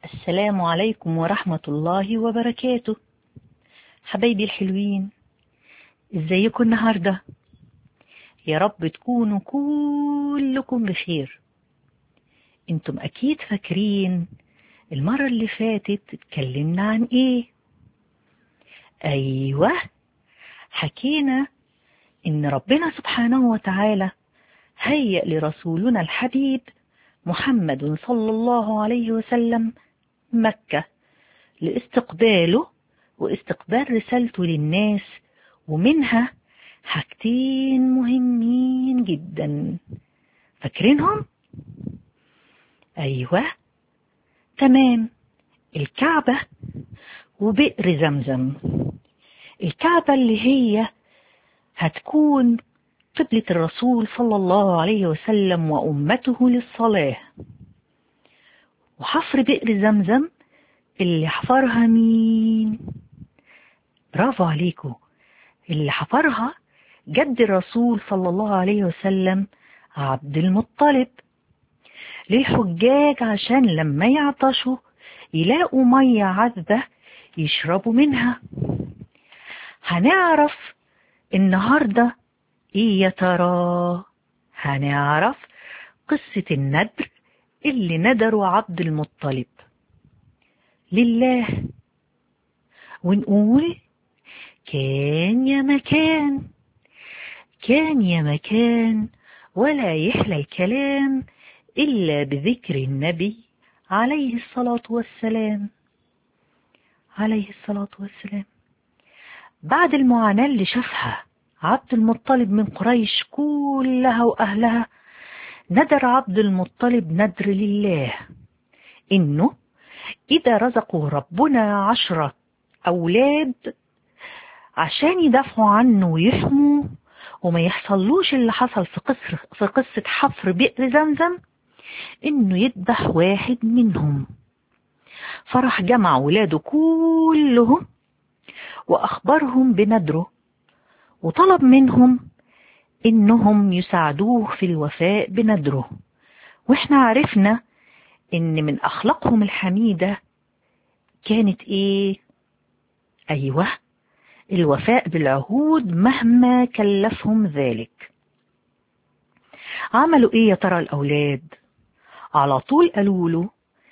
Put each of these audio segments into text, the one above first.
السلام عليكم ورحمة الله وبركاته. حبايبي الحلوين، ازيكم النهاردة؟ يا رب تكونوا كلكم بخير. انتم اكيد فاكرين المرة اللي فاتت اتكلمنا عن ايه؟ ايوه، حكينا ان ربنا سبحانه وتعالى هيأ لرسولنا الحبيب محمد صلى الله عليه وسلم مكة لاستقباله واستقبال رسالته للناس، ومنها حاجتين مهمين جدا. فاكرينهم؟ أيوة تمام، الكعبة وبئر زمزم. الكعبة اللي هي هتكون قبلة الرسول صلى الله عليه وسلم وأمته للصلاة، وحفر بئر زمزم اللي حفرها مين؟ برافو عليكم، اللي حفرها جد الرسول صلى الله عليه وسلم عبد المطلب، للحجاج عشان لما يعطشوا يلاقوا مية عذبة يشربوا منها. هنعرف النهاردة ايه يا ترى؟ هنعرف قصة الندر اللي ندروا عبد المطلب لله، ونقول كان يا مكان، كان يا مكان، ولا يحلى الكلام إلا بذكر النبي عليه الصلاة والسلام، عليه الصلاة والسلام. بعد المعاناة اللي شافها عبد المطلب من قريش كلها وأهلها، ندر عبد المطلب ندر لله إنه إذا رزقه ربنا 10 أولاد عشان يدافعوا عنه ويحموا وما يحصلوش اللي حصل في قصة حفر بئر زمزم، إنه يذبح واحد منهم. فرح جمع ولاده كلهم وأخبرهم بندره، وطلب منهم إنهم يساعدوه في الوفاء بندره. وإحنا عرفنا إن من أخلاقهم الحميدة كانت إيه؟ أيوة، الوفاء بالعهود مهما كلفهم ذلك. عملوا إيه يا ترى الأولاد؟ على طول قالوا له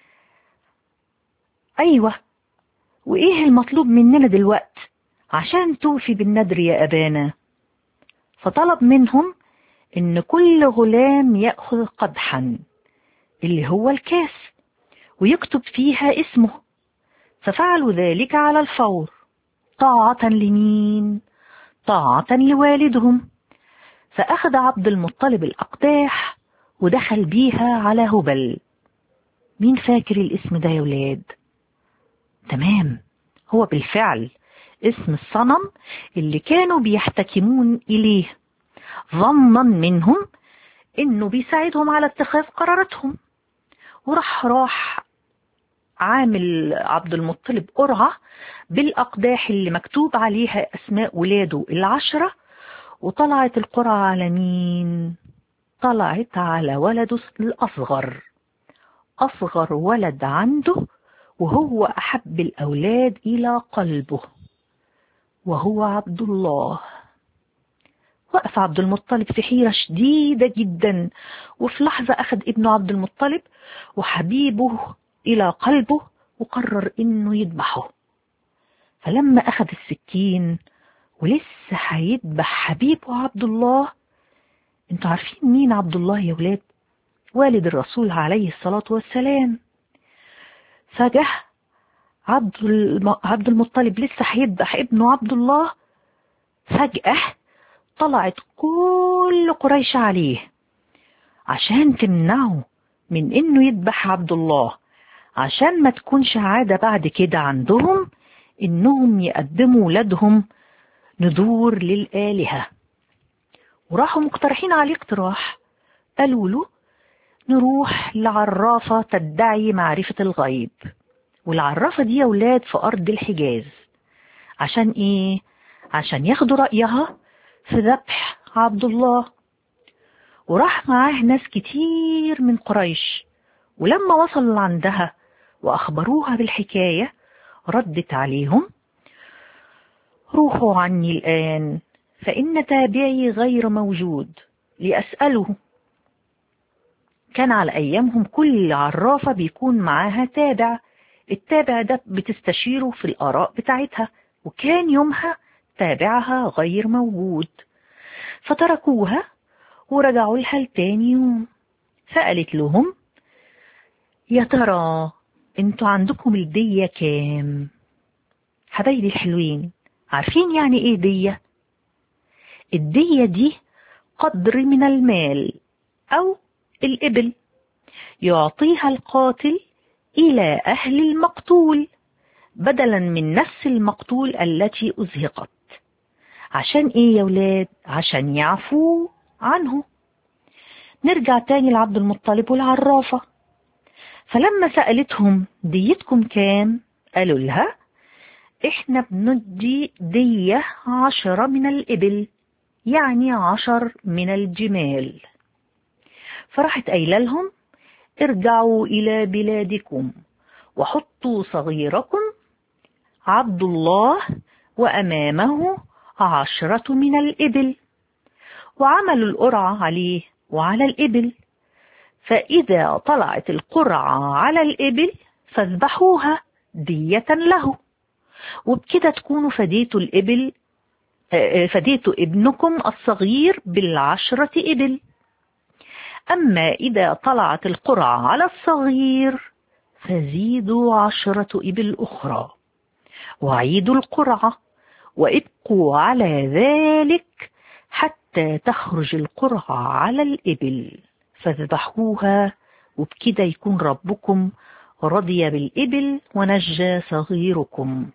أيوة، وإيه المطلوب مننا دلوقت عشان توفي بالندر يا أبانا؟ فطلب منهم إن كل غلام يأخذ قدحا اللي هو الكاس ويكتب فيها اسمه. ففعلوا ذلك على الفور، طاعة لمين؟ طاعة لوالدهم. فأخذ عبد المطلب الأقداح ودخل بيها على هبل. مين فاكر الاسم ده يا ولاد؟ تمام، هو بالفعل اسم الصنم اللي كانوا بيحتكمون إليه، ظنا منهم إنه بيساعدهم على اتخاذ قراراتهم. وراح عامل عبد المطلب قرعة بالأقداح اللي مكتوب عليها أسماء ولاده 10، وطلعت القرعة على مين؟ طلعت على ولده الأصغر، أصغر ولد عنده، وهو أحب الأولاد إلى قلبه، وهو عبد الله. وقف عبد المطلب في حيرة شديدة جدا، وفي لحظة أخذ ابنه عبد المطلب وحبيبه إلى قلبه وقرر إنه يذبحه. فلما أخذ السكين ولسه هيذبح حبيبه عبد الله، انتوا عارفين مين عبد الله يا ولاد؟ والد الرسول عليه الصلاة والسلام. فجأة عبد المطلب لسه هيذبح ابنه عبد الله، فجأة طلعت كل قريش عليه عشان تمنعه من انه يذبح عبد الله، عشان ما تكونش عادة بعد كده عندهم انهم يقدموا ولادهم نذور للآلهة. وراحوا مقترحين عليه اقتراح، قالوا له نروح لعرافة تدعي معرفة الغيب. والعرافة دي يا ولاد في أرض الحجاز. عشان إيه؟ عشان ياخدوا رأيها في ذبح عبد الله. وراح معاه ناس كتير من قريش، ولما وصل عندها وأخبروها بالحكاية ردت عليهم: روحوا عني الآن، فإن تابعي غير موجود لأسأله. كان على أيامهم كل عرافة بيكون معاها تابع، التابع ده بتستشيره في الآراء بتاعتها، وكان يومها تابعها غير موجود، فتركوها ورجعوا لها لتاني يوم. فقالت لهم: يا ترى انتوا عندكم الدية كام؟ حبايبي الحلوين، عارفين يعني ايه دية؟ الدية دي قدر من المال أو الإبل يعطيها القاتل إلى أهل المقتول بدلا من نفس المقتول التي أزهقت. عشان إيه يا ولاد؟ عشان يعفو عنه. نرجع تاني لعبد المطلب والعرافة. فلما سألتهم ديتكم كام؟ قالوا لها: إحنا بندي دية 10 من الإبل، يعني 10 من الجمال. فراحت قايله لهم: ارجعوا إلى بلادكم وحطوا صغيركم عبد الله وأمامه 10 من الإبل. وعملوا القرعة عليه وعلى الإبل، فإذا طلعت القرعة على الإبل فاذبحوها دية له، وبكده تكونوا فديتوا الإبل، فديتوا ابنكم الصغير ب10 إبل. أما إذا طلعت القرعة على الصغير فزيدوا 10 إبل أخرى، وعيدوا القرعة وابقوا على ذلك حتى تخرج القرعة على الإبل فاذبحوها، وبكده يكون ربكم رضي بالإبل ونجى صغيركم.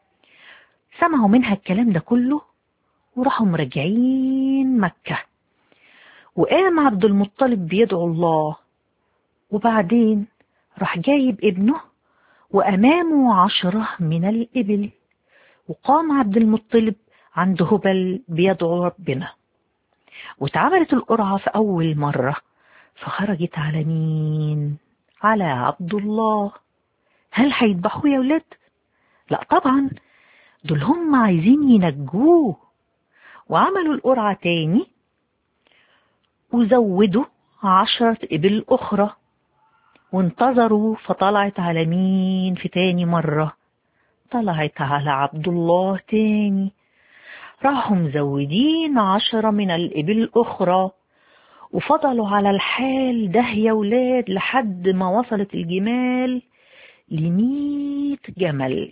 سمعوا منها الكلام ده كله وراحوا مرجعين مكة. وقام عبد المطلب بيدعو الله، وبعدين راح جايب ابنه وأمامه 10 من الإبل، وقام عبد المطلب عند هبل بيدعو ربنا. واتعملت القرعة في أول مرة، فخرجت على مين؟ على عبد الله. هل هيذبحوه يا ولاد؟ لا طبعا، دول هم عايزين ينجوه. وعملوا القرعة تاني وزودوا 10 إبل أخرى، وانتظروا، فطلعت على مين في تاني مرة؟ طلعت على عبد الله تاني. راحوا مزودين 10 من الإبل الأخرى، وفضلوا على الحال ده يا ولاد لحد ما وصلت الجمال ل100 جمل.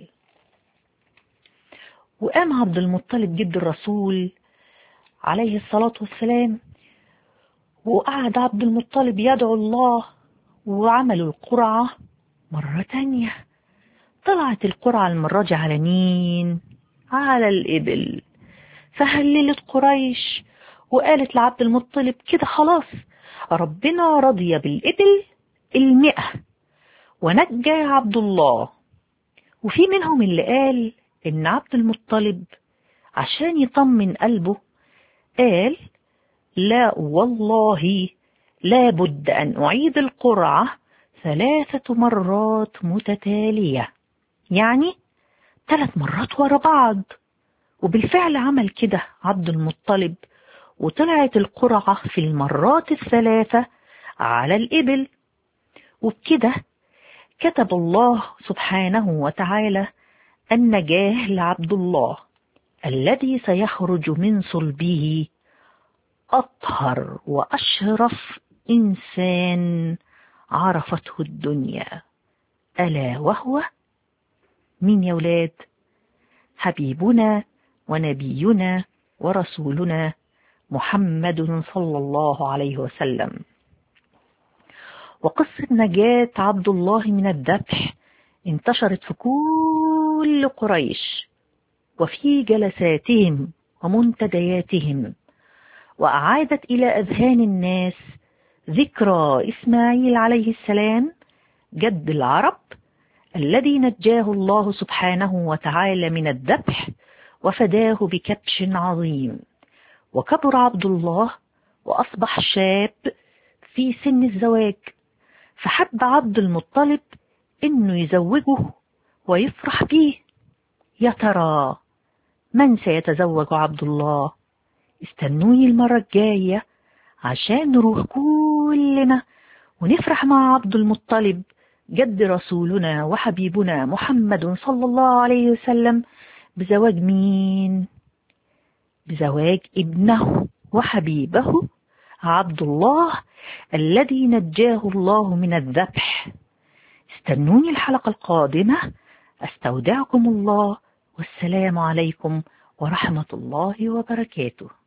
وقام عبد المطلب جد الرسول عليه الصلاة والسلام، وقعد عبد المطلب يدعو الله، وعملوا القرعة مرة تانية. طلعت القرعة المرة دي على مين؟ على الإبل. فهللت قريش وقالت لعبد المطلب: كده خلاص ربنا رضي بالإبل 100 ونجى عبد الله. وفي منهم اللي قال إن عبد المطلب عشان يطمن قلبه قال: لا والله لابد أن أعيد القرعة 3 مرات متتالية، يعني 3 مرات ورا بعض. وبالفعل عمل كده عبد المطلب، وطلعت القرعة في المرات ال3 على الإبل. وبكده كتب الله سبحانه وتعالى النجاة لعبد الله الذي سيخرج من صلبه أطهر وأشرف إنسان عرفته الدنيا، ألا وهو مين يا ولاد؟ حبيبنا ونبينا ورسولنا محمد صلى الله عليه وسلم. وقصة نجاة عبد الله من الذبح انتشرت في كل قريش وفي جلساتهم ومنتدياتهم، وأعادت إلى أذهان الناس ذكرى إسماعيل عليه السلام جد العرب الذي نجاه الله سبحانه وتعالى من الذبح وفداه بكبش عظيم. وكبر عبد الله وأصبح شاب في سن الزواج، فحب عبد المطلب إنه يزوجه ويفرح بيه. يا ترى من سيتزوج عبد الله؟ استنوني المرة الجاية عشان نروح كلنا ونفرح مع عبد المطلب جد رسولنا وحبيبنا محمد صلى الله عليه وسلم بزواج مين؟ بزواج ابنه وحبيبه عبد الله الذي نجاه الله من الذبح. استنوني الحلقة القادمة. استودعكم الله، والسلام عليكم ورحمة الله وبركاته.